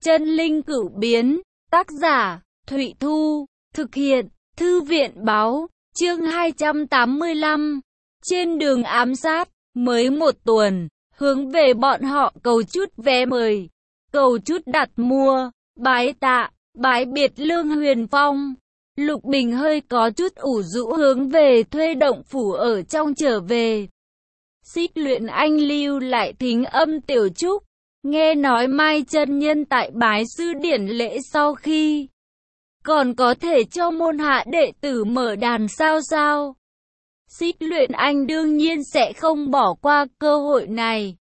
Chân linh cửu biến, tác giả, Thụy Thu, thực hiện, Thư viện báo, chương 285. Trên đường ám sát, mới một tuần, hướng về bọn họ cầu chút vé mời, cầu chút đặt mua, bái tạ, bái biệt Lương Huyền Phong. Lục Bình hơi có chút ủ rũ hướng về thuê động phủ ở trong trở về. Xích Luyện Anh lưu lại thính âm Tiểu Trúc, nghe nói Mai chân nhân tại bái sư điển lễ sau khi còn có thể cho môn hạ đệ tử mở đàn sao. Xích Luyện Anh đương nhiên sẽ không bỏ qua cơ hội này.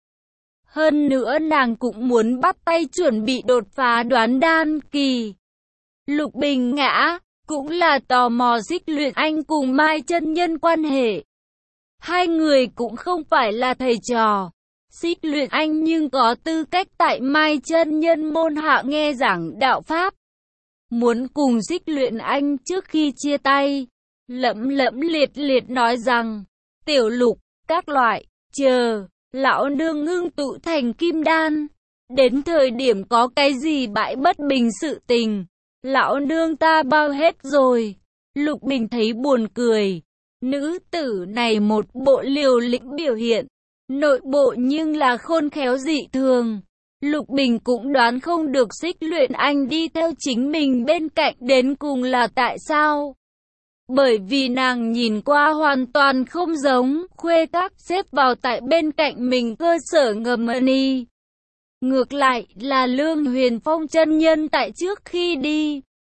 Hơn nữa nàng cũng muốn bắt tay chuẩn bị đột phá đoán đan kỳ. Lục Bình ngã, cũng là tò mò Xích Luyện Anh cùng Mai chân nhân quan hệ. Hai người cũng không phải là thầy trò. Xích Luyện Anh nhưng có tư cách tại Mai chân nhân môn hạ nghe giảng đạo pháp. Muốn cùng Xích Luyện Anh trước khi chia tay, lẫm liệt nói rằng, Tiểu Lục, các loại, chờ, lão nương ngưng tụ thành kim đan. Đến thời điểm có cái gì bãi bất bình sự tình, lão nương ta bao hết rồi. Lục Bình thấy buồn cười, nữ tử này một bộ liều lĩnh biểu hiện, nội bộ nhưng là khôn khéo dị thường. Lục Bình cũng đoán không được Xích Luyện Anh đi theo chính mình bên cạnh đến cùng là tại sao. Bởi vì nàng nhìn qua hoàn toàn không giống khuê các xếp vào tại bên cạnh mình cơ sở ngầm ni. Ngược lại là Lương Huyền Phong chân nhân tại trước khi đi.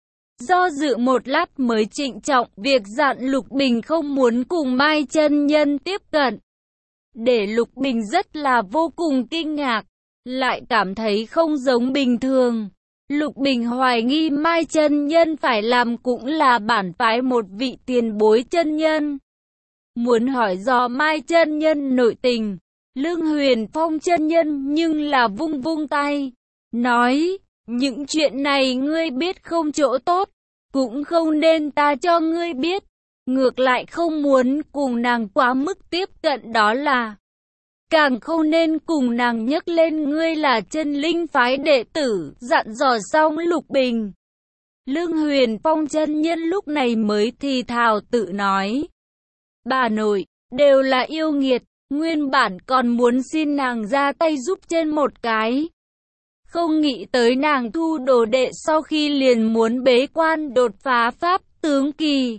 Do dự một lát mới trịnh trọng việc dặn Lục Bình không muốn cùng Mai chân nhân tiếp cận. Để Lục Bình rất là vô cùng kinh ngạc, lại cảm thấy không giống bình thường. Lục Bình hoài nghi Mai chân nhân phải làm cũng là bản phái một vị tiền bối chân nhân. Muốn hỏi dò Mai chân nhân nội tình, Lương Huyền Phong chân nhân nhưng là vung tay, nói, những chuyện này ngươi biết không chỗ tốt, cũng không nên ta cho ngươi biết. Ngược lại không muốn cùng nàng quá mức tiếp cận đó là. Càng không nên cùng nàng nhắc lên ngươi là chân linh phái đệ tử, dặn dò xong Lục Bình. Lương Huyền Phong chân nhân lúc này mới thì thào tự nói. Bà nội, đều là yêu nghiệt, nguyên bản còn muốn xin nàng ra tay giúp trên một cái. Không nghĩ tới nàng thu đồ đệ sau khi liền muốn bế quan đột phá pháp tướng kỳ.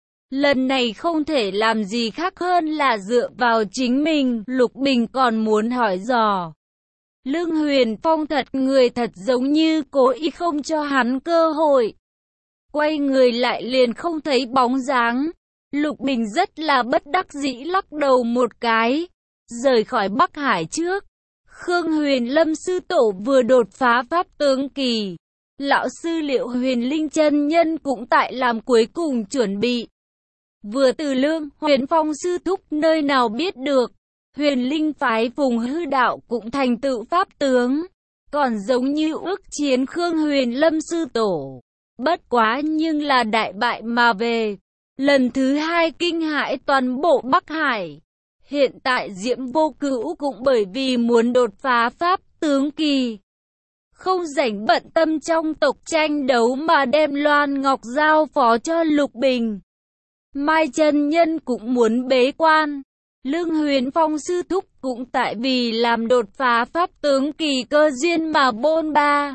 Lần này không thể làm gì khác hơn là dựa vào chính mình, Lục Bình còn muốn hỏi dò. Lương Huyền Phong người thật giống như cố ý không cho hắn cơ hội. Quay người lại liền không thấy bóng dáng. Lục Bình rất là bất đắc dĩ lắc đầu một cái, rời khỏi Bắc Hải trước. Khương Huyền Lâm sư tổ vừa đột phá pháp tướng kỳ. Lão sư Liệu Huyền Linh chân nhân cũng tại làm cuối cùng chuẩn bị. Vừa từ Lương Huyền Phong sư thúc nơi nào biết được, Huyền Linh phái Phùng Hư đạo cũng thành tựu pháp tướng, còn giống như ước chiến Khương Huyền Lâm sư tổ. Bất quá nhưng là đại bại mà về, lần thứ hai kinh hãi toàn bộ Bắc Hải. Hiện tại Diễm Vô Cữu cũng bởi vì muốn đột phá pháp tướng kỳ, không rảnh bận tâm trong tộc tranh đấu mà đem Loan Ngọc giao phó cho Lục Bình. Mai chân nhân cũng muốn bế quan. Lương Huyền Phong sư thúc cũng tại vì làm đột phá pháp tướng kỳ cơ duyên mà bôn ba.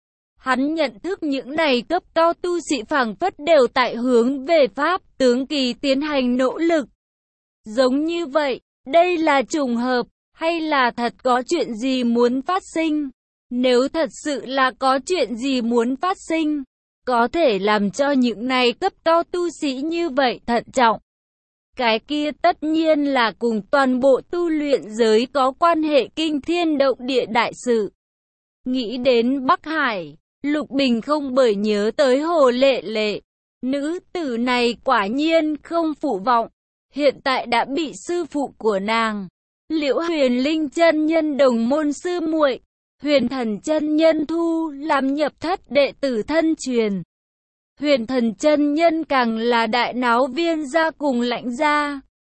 Hắn nhận thức những này cấp cao tu sĩ phảng phất đều tại hướng về pháp tướng kỳ tiến hành nỗ lực. Giống như vậy, đây là trùng hợp, hay là thật có chuyện gì muốn phát sinh? Nếu thật sự là có chuyện gì muốn phát sinh, có thể làm cho những này cấp cao tu sĩ như vậy thận trọng. Cái kia tất nhiên là cùng toàn bộ tu luyện giới có quan hệ kinh thiên động địa đại sự. Nghĩ đến Bắc Hải, Lục Bình không bởi nhớ tới Hồ Lệ Lệ. Nữ tử này quả nhiên không phụ vọng, hiện tại đã bị sư phụ của nàng, Liễu Huyền Linh chân nhân đồng môn sư muội, Huyền Thần chân nhân thu làm nhập thất đệ tử thân truyền. Huyền Thần chân nhân càng là đại náo Viên gia cùng Lãnh gia.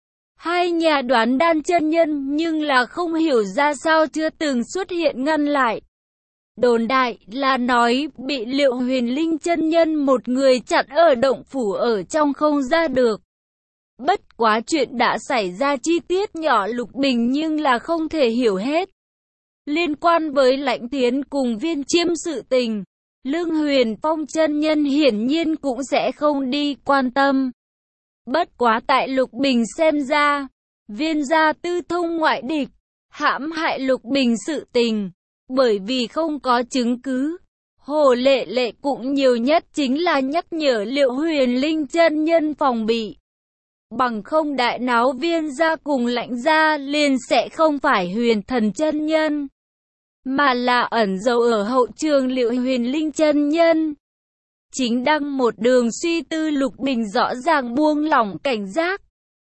Hai nhà đoán đan chân nhân nhưng là không hiểu ra sao chưa từng xuất hiện ngăn lại. Đồn đại là nói bị Liệu Huyền Linh chân nhân một người chặn ở động phủ ở trong không ra được. Bất quá chuyện đã xảy ra chi tiết nhỏ Lục Bình nhưng là không thể hiểu hết. Liên quan với Lãnh Tiến cùng Viên Chiêm sự tình, Lương Huyền Phong chân nhân hiển nhiên cũng sẽ không đi quan tâm. Bất quá tại Lục Bình xem ra, Viên gia tư thông ngoại địch, hãm hại Lục Bình sự tình, bởi vì không có chứng cứ. Hồ Lệ Lệ cũng nhiều nhất chính là nhắc nhở Liệu Huyền Linh chân nhân phòng bị. Bằng không đại náo Viên gia cùng Lãnh gia liền sẽ không phải Huyền Thần chân nhân, mà là ẩn giấu ở hậu trường Liệu Huyền Linh chân nhân. Chính đang một đường suy tư Lục Bình rõ ràng buông lỏng cảnh giác.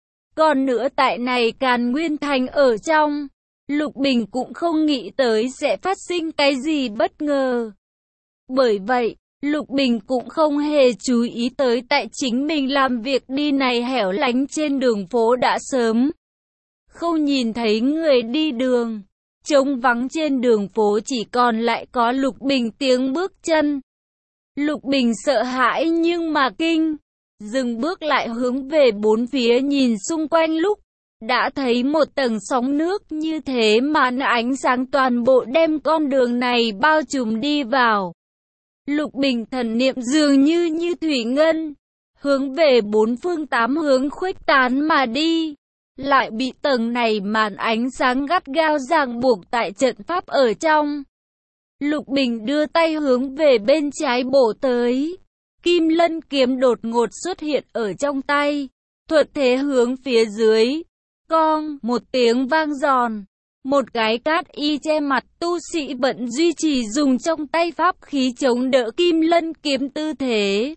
Còn nữa tại này Càn Nguyên Thành ở trong, Lục Bình cũng không nghĩ tới sẽ phát sinh cái gì bất ngờ. Bởi vậy, Lục Bình cũng không hề chú ý tới tại chính mình làm việc đi này hẻo lánh trên đường phố đã sớm không nhìn thấy người đi đường. Trống vắng trên đường phố chỉ còn lại có Lục Bình tiếng bước chân. Lục Bình sợ hãi nhưng mà kinh, dừng bước lại hướng về bốn phía nhìn xung quanh lúc đã thấy một tầng sóng nước như thế mà ánh sáng toàn bộ đem con đường này bao trùm đi vào. Lục Bình thần niệm dường như thủy ngân, hướng về bốn phương tám hướng khuếch tán mà đi, lại bị tầng này màn ánh sáng gắt gao ràng buộc tại trận pháp ở trong. Lục Bình đưa tay hướng về bên trái bổ tới, Kim Lân kiếm đột ngột xuất hiện ở trong tay, thuận thế hướng phía dưới, cong một tiếng vang giòn. Một cái cát y che mặt tu sĩ vẫn duy trì dùng trong tay pháp khí chống đỡ Kim Lân kiếm tư thế.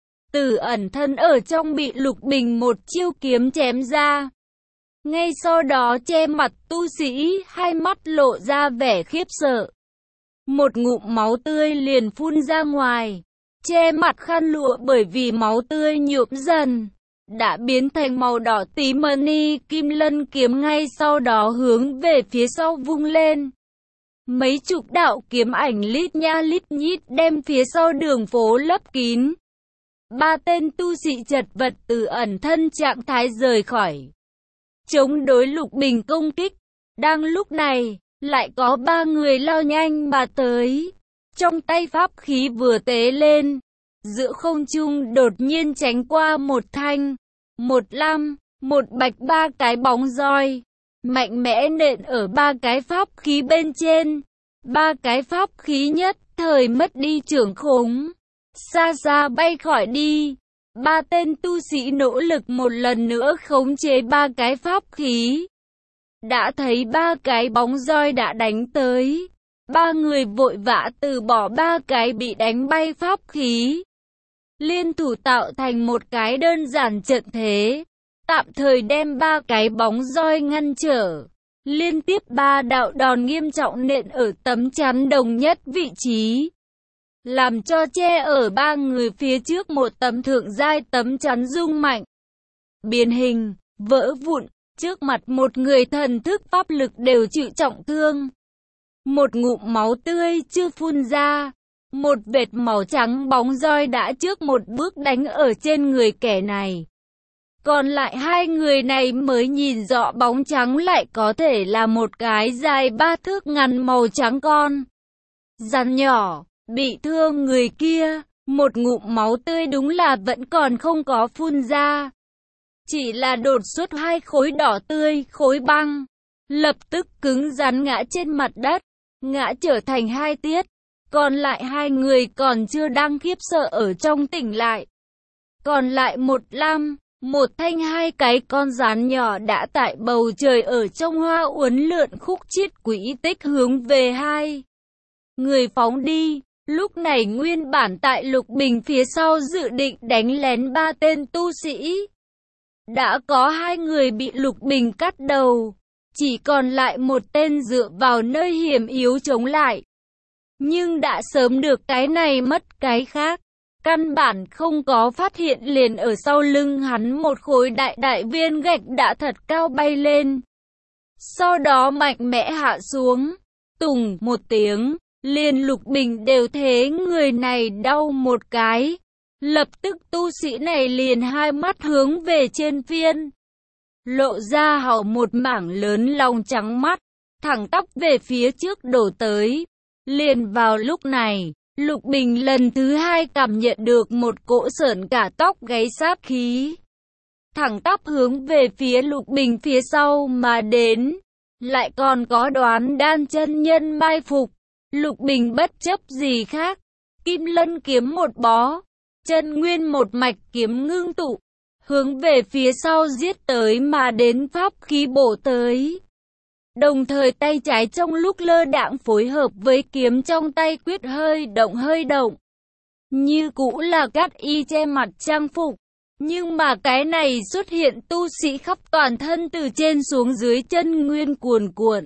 Từ ẩn thân ở trong bị Lục Bình một chiêu kiếm chém ra. Ngay sau đó che mặt tu sĩ hai mắt lộ ra vẻ khiếp sợ. Một ngụm máu tươi liền phun ra ngoài. Che mặt khăn lụa bởi vì máu tươi nhuộm dần đã biến thành màu đỏ tím mani. Kim Lân kiếm ngay sau đó hướng về phía sau vung lên. Mấy chục đạo kiếm ảnh lít nha lít nhít đem phía sau đường phố lấp kín. Ba tên tu sĩ chật vật từ ẩn thân trạng thái rời khỏi, chống đối Lục Bình công kích. Đang lúc này, lại có ba người lao nhanh mà tới. Trong tay pháp khí vừa tế lên, giữa không trung đột nhiên tránh qua một thanh, một lam, một bạch ba cái bóng roi, mạnh mẽ nện ở ba cái pháp khí bên trên. Ba cái pháp khí nhất thời mất đi trưởng khống, xa xa bay khỏi đi. Ba tên tu sĩ nỗ lực một lần nữa khống chế ba cái pháp khí. Đã thấy ba cái bóng roi đã đánh tới. Ba người vội vã từ bỏ ba cái bị đánh bay pháp khí, liên thủ tạo thành một cái đơn giản trận thế, tạm thời đem ba cái bóng roi ngăn trở. Liên tiếp ba đạo đòn nghiêm trọng nện ở tấm chắn đồng nhất vị trí, làm cho che ở ba người phía trước một tấm thượng giai tấm chắn rung mạnh, biến hình, vỡ vụn. Trước mặt một người thần thức pháp lực đều chịu trọng thương. Một ngụm máu tươi chưa phun ra, một vệt màu trắng bóng roi đã trước một bước đánh ở trên người kẻ này. Còn lại hai người này mới nhìn rõ bóng trắng lại có thể là một cái dài 3 thước ngắn màu trắng con rắn nhỏ. Bị thương người kia, một ngụm máu tươi đúng là vẫn còn không có phun ra. Chỉ là đột xuất hai khối đỏ tươi, khối băng, lập tức cứng rắn ngã trên mặt đất, ngã trở thành hai tiết. Còn lại hai người còn chưa đang khiếp sợ ở trong tỉnh lại. Còn lại một lam, một thanh hai cái con rắn nhỏ đã tại bầu trời ở trong hoa uốn lượn khúc chiết quỹ tích hướng về hai người phóng đi. Lúc này nguyên bản tại Lục Bình phía sau dự định đánh lén ba tên tu sĩ, đã có hai người bị Lục Bình cắt đầu, chỉ còn lại một tên dựa vào nơi hiểm yếu chống lại. Nhưng đã sớm được cái này mất cái khác, căn bản không có phát hiện liền ở sau lưng hắn một khối đại viên gạch đã thật cao bay lên. Sau đó mạnh mẽ hạ xuống, tùng một tiếng, Liền Lục Bình đều thế người này đau một cái. Lập tức tu sĩ này liền hai mắt hướng về trên phiên. Lộ ra hậu một mảng lớn lòng trắng mắt, thẳng tóc về phía trước đổ tới. Liền vào lúc này, Lục Bình lần thứ hai cảm nhận được một cỗ sởn cả tóc gáy sát khí. Thẳng tắp hướng về phía Lục Bình phía sau mà đến. Lại còn có Đoán Đan chân nhân mai phục. Lục Bình bất chấp gì khác. Kim Lân kiếm một bó. Chân nguyên một mạch kiếm ngưng tụ. Hướng về phía sau giết tới mà đến pháp khí bổ tới. Đồng thời tay trái trong lúc lơ đãng phối hợp với kiếm trong tay quyết hơi động. Như cũ là Cát Y che mặt trang phục. Nhưng mà cái này xuất hiện tu sĩ khắp toàn thân từ trên xuống dưới chân nguyên cuồn cuộn.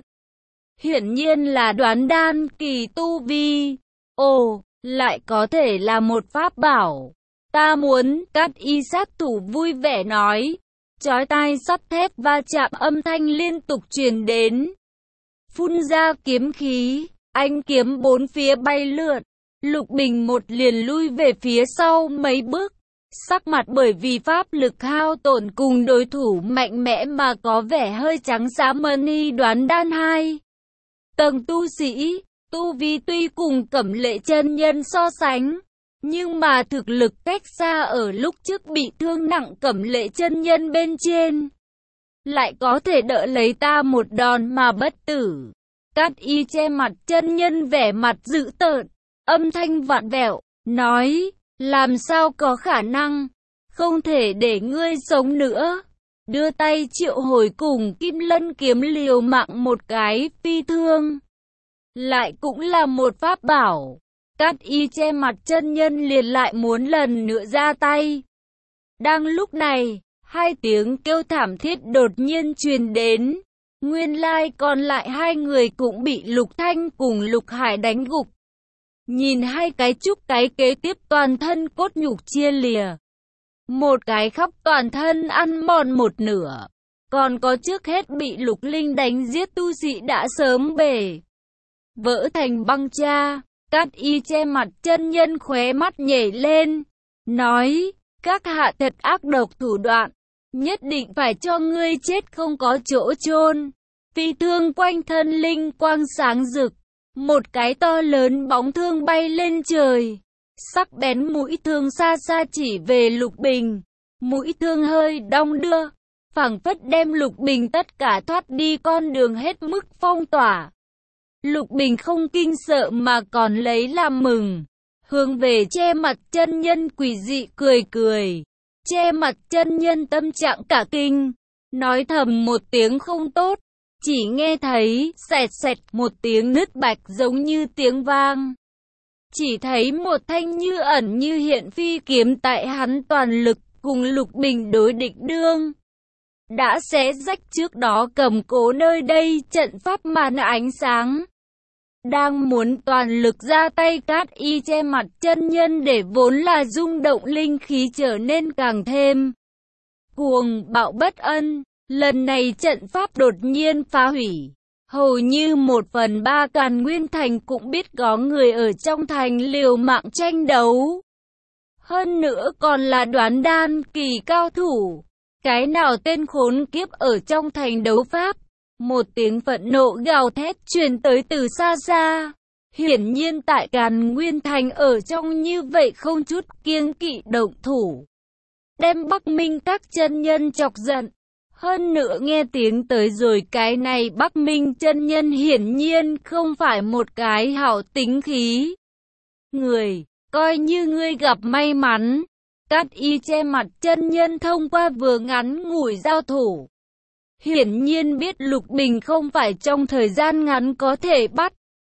Hiển nhiên là Đoán Đan kỳ tu vi. Ồ, lại có thể là một pháp bảo. Ta muốn, Cát Y sát thủ vui vẻ nói. Chói tai sắt thép va chạm âm thanh liên tục truyền đến. Phun ra kiếm khí, ánh kiếm bốn phía bay lượn. Lục Bình một liền lui về phía sau mấy bước. Sắc mặt bởi vì pháp lực hao tổn cùng đối thủ mạnh mẽ mà có vẻ hơi trắng xám. Mani Đoán Đan 2 tầng tu sĩ, tu vi tuy cùng Cẩm Lệ chân nhân so sánh, nhưng mà thực lực cách xa ở lúc trước bị thương nặng Cẩm Lệ chân nhân bên trên. Lại có thể đỡ lấy ta một đòn mà bất tử. Cát Y che mặt chân nhân vẻ mặt dữ tợn, âm thanh vặn vẹo, nói, làm sao có khả năng, không thể để ngươi sống nữa. Đưa tay triệu hồi cùng Kim Lân kiếm liều mạng một cái phi thương. Lại cũng là một pháp bảo. Cát Y che mặt chân nhân liền lại muốn lần nữa ra tay. Đang lúc này, hai tiếng kêu thảm thiết đột nhiên truyền đến. Nguyên lai còn lại hai người cũng bị Lục Thanh cùng Lục Hải đánh gục. Nhìn hai cái chúc cái kế tiếp toàn thân cốt nhục chia lìa. Một cái khắp toàn thân ăn mòn một nửa. Còn có trước hết bị Lục Linh đánh giết tu sĩ đã sớm bể vỡ thành băng cha. Cát Y che mặt chân nhân khóe mắt nhảy lên. Nói, các hạ thật ác độc thủ đoạn. Nhất định phải cho ngươi chết không có chỗ chôn. Phi thương quanh thân linh quang sáng rực. Một cái to lớn bóng thương bay lên trời. Sắc bén mũi thương xa xa chỉ về Lục Bình. Mũi thương hơi đong đưa, phảng phất đem Lục Bình tất cả thoát đi con đường hết mức phong tỏa. Lục Bình không kinh sợ mà còn lấy làm mừng. Hướng về che mặt chân nhân quỷ dị cười. Che mặt chân nhân tâm trạng cả kinh. Nói thầm một tiếng không tốt. Chỉ nghe thấy xẹt một tiếng nứt bạch giống như tiếng vang. Chỉ thấy một thanh như ẩn như hiện phi kiếm tại hắn toàn lực cùng Lục Bình đối địch đương. Đã xé rách trước đó cầm cố nơi đây trận pháp màn ánh sáng. Đang muốn toàn lực ra tay, Cát Y che mặt chân nhân để vốn là rung động linh khí trở nên càng thêm cuồng bạo bất ân. Lần này trận pháp đột nhiên phá hủy. Hầu như 1/3 Càn Nguyên Thành cũng biết có người ở trong thành liều mạng tranh đấu. Hơn nữa còn là Đoán Đan kỳ cao thủ. Cái nào tên khốn kiếp ở trong thành đấu pháp. Một tiếng phẫn nộ gào thét truyền tới từ xa xa. Hiển nhiên tại Càn Nguyên Thành ở trong như vậy không chút kiêng kỵ động thủ. Đem Bắc Minh các chân nhân chọc giận. Hơn nữa nghe tiếng tới rồi, cái này Bắc Minh chân nhân hiển nhiên không phải một cái hảo tính khí người, coi như ngươi gặp may mắn. Cát Y che mặt chân nhân thông qua vừa ngắn ngủi giao thủ, hiển nhiên biết Lục Bình không phải trong thời gian ngắn có thể bắt.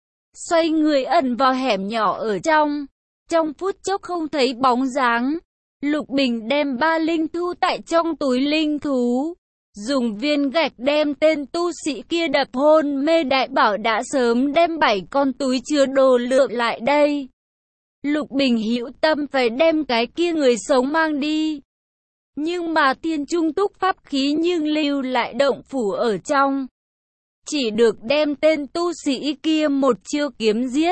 Xoay người ẩn vào hẻm nhỏ ở trong phút chốc không thấy bóng dáng. Lục Bình đem 3 linh thú tại trong túi linh thú. Dùng viên gạch đem tên tu sĩ kia đập hôn mê, đại bảo đã sớm đem 7 con túi chứa đồ lượng lại đây. Lục Bình hữu tâm phải đem cái kia người sống mang đi. Nhưng mà thiên trung túc pháp khí nhưng lưu lại động phủ ở trong. Chỉ được đem tên tu sĩ kia một chiêu kiếm giết.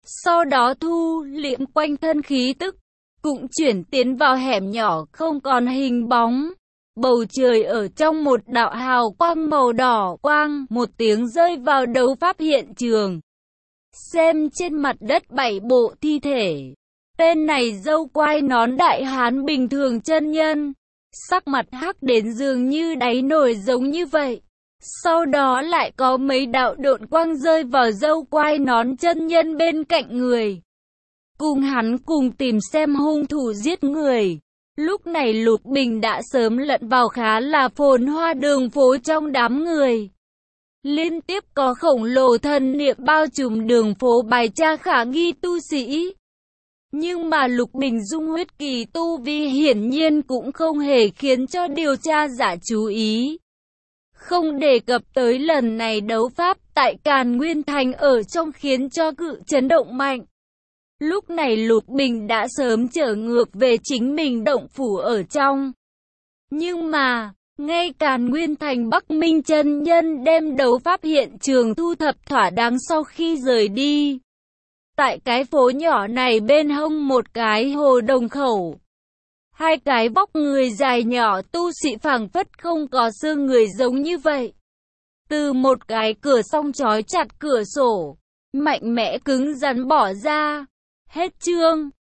Sau đó thu liễm quanh thân khí tức, cũng chuyển tiến vào hẻm nhỏ không còn hình bóng. Bầu trời ở trong một đạo hào quang màu đỏ quang, một tiếng rơi vào đấu pháp hiện trường. Xem trên mặt đất 7 bộ thi thể. Tên này râu quai nón đại hán bình thường chân nhân. Sắc mặt hắc đến dường như đáy nồi giống như vậy. Sau đó lại có mấy đạo độn quang rơi vào râu quai nón chân nhân bên cạnh người. Cùng hắn cùng tìm xem hung thủ giết người. Lúc này Lục Bình đã sớm lẫn vào khá là phồn hoa đường phố trong đám người. Liên tiếp có khổng lồ thần niệm bao trùm đường phố bài tra khả nghi tu sĩ. Nhưng mà Lục Bình dung huyết kỳ tu vi hiển nhiên cũng không hề khiến cho điều tra giả chú ý. Không đề cập tới lần này đấu pháp tại Càn Nguyên Thành ở trong khiến cho cự chấn động mạnh. Lúc này Lục Bình đã sớm trở ngược về chính mình động phủ ở trong. Nhưng mà, ngay Càn Nguyên Thành Bắc Minh chân nhân đem đấu pháp hiện trường thu thập thỏa đáng sau khi rời đi. Tại cái phố nhỏ này bên hông một cái hồ đồng khẩu. Hai cái vóc người dài nhỏ tu sĩ phảng phất không có xương người giống như vậy. Từ một cái cửa song trói chặt cửa sổ, mạnh mẽ cứng rắn bỏ ra. Hết chương.